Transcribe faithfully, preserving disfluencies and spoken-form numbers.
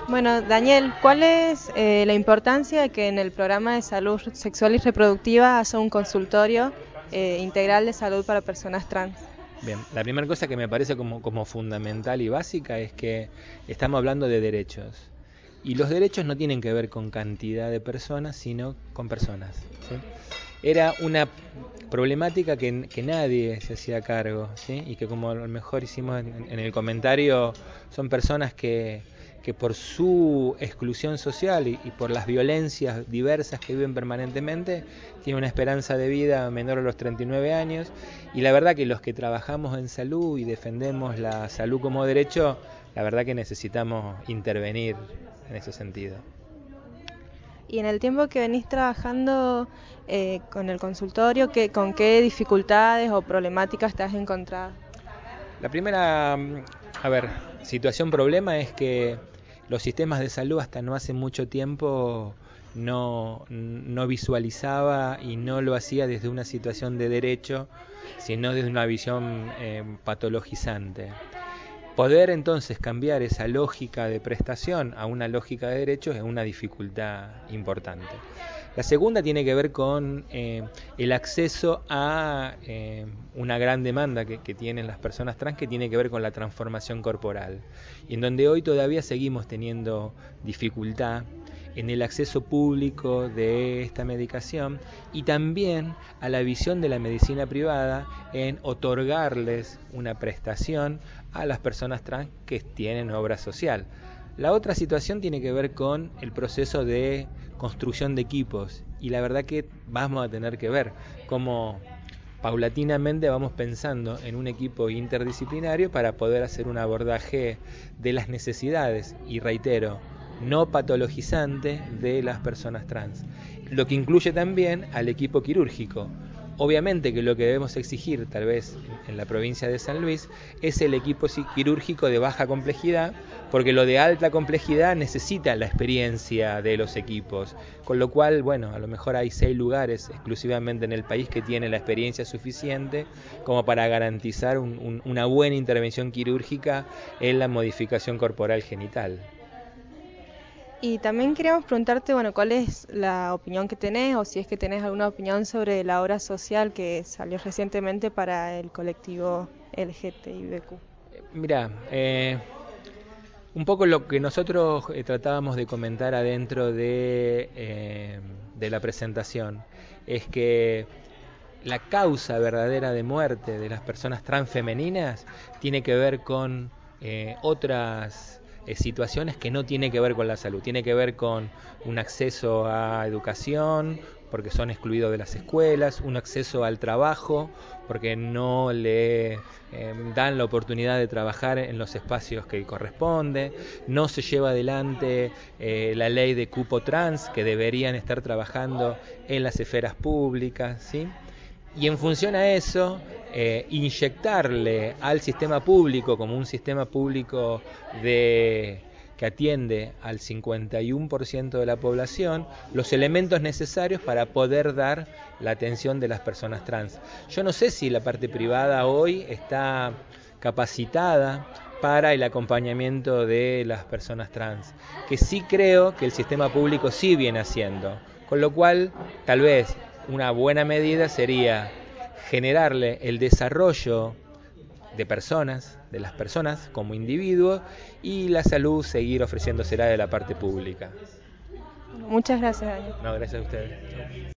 Bueno, Daniel, ¿cuál es eh, la importancia de que en el programa de salud sexual y reproductiva haya un consultorio eh, integral de salud para personas trans? Bien, la primera cosa que me parece como, como fundamental y básica es que estamos hablando de derechos. Y los derechos no tienen que ver con cantidad de personas, sino con personas. ¿Sí? Era una problemática que, que nadie se hacía cargo, ¿sí? Y que, como a lo mejor hicimos en, en el comentario, son personas que, que por su exclusión social y, y por las violencias diversas que viven permanentemente, tienen una esperanza de vida menor a los treinta y nueve años. Y la verdad que los que trabajamos en salud y defendemos la salud como derecho, la verdad que necesitamos intervenir en ese sentido. Y en el tiempo que venís trabajando eh, con el consultorio, ¿qué, ¿con qué dificultades o problemáticas te has encontrado? La primera, a ver, situación problema es que los sistemas de salud hasta no hace mucho tiempo no, no visualizaba y no lo hacía desde una situación de derecho, sino desde una visión eh, patologizante. Poder entonces cambiar esa lógica de prestación a una lógica de derechos es una dificultad importante. La segunda tiene que ver con eh, el acceso a eh, una gran demanda que, que tienen las personas trans, que tiene que ver con la transformación corporal, y en donde hoy todavía seguimos teniendo dificultad en el acceso público de esta medicación y también a la visión de la medicina privada en otorgarles una prestación a las personas trans que tienen obra social. La otra situación tiene que ver con el proceso de construcción de equipos, y la verdad que vamos a tener que ver cómo paulatinamente vamos pensando en un equipo interdisciplinario para poder hacer un abordaje de las necesidades, y reitero, no patologizante, de las personas trans, lo que incluye también al equipo quirúrgico. Obviamente que lo que debemos exigir, tal vez en la provincia de San Luis, es el equipo quirúrgico de baja complejidad, porque lo de alta complejidad necesita la experiencia de los equipos, con lo cual, bueno, a lo mejor hay seis lugares exclusivamente en el país que tienen la experiencia suficiente como para garantizar un, un, una buena intervención quirúrgica en la modificación corporal genital. Y también queríamos preguntarte, bueno, ¿cuál es la opinión que tenés o si es que tenés alguna opinión sobre la obra social que salió recientemente para el colectivo L G T B I Q? Mira, eh, un poco lo que nosotros eh, tratábamos de comentar adentro de, eh, de la presentación es que la causa verdadera de muerte de las personas transfemeninas tiene que ver con eh, otras eh, situaciones que no tiene que ver con la salud, tiene que ver con un acceso a educación, porque son excluidos de las escuelas, un acceso al trabajo, porque no le eh, dan la oportunidad de trabajar en los espacios que corresponde, no se lleva adelante eh, la ley de cupo trans, que deberían estar trabajando en las esferas públicas, ¿sí? Y en función a eso, eh, inyectarle al sistema público como un sistema público de, que atiende al cincuenta y uno por ciento de la población, los elementos necesarios para poder dar la atención de las personas trans. Yo no sé si la parte privada hoy está capacitada para el acompañamiento de las personas trans, que sí creo que el sistema público sí viene haciendo, con lo cual tal vez una buena medida sería generarle el desarrollo de personas, de las personas como individuos, y la salud seguir ofreciéndosela de la parte pública. Muchas gracias, Daniel. No, gracias a ustedes.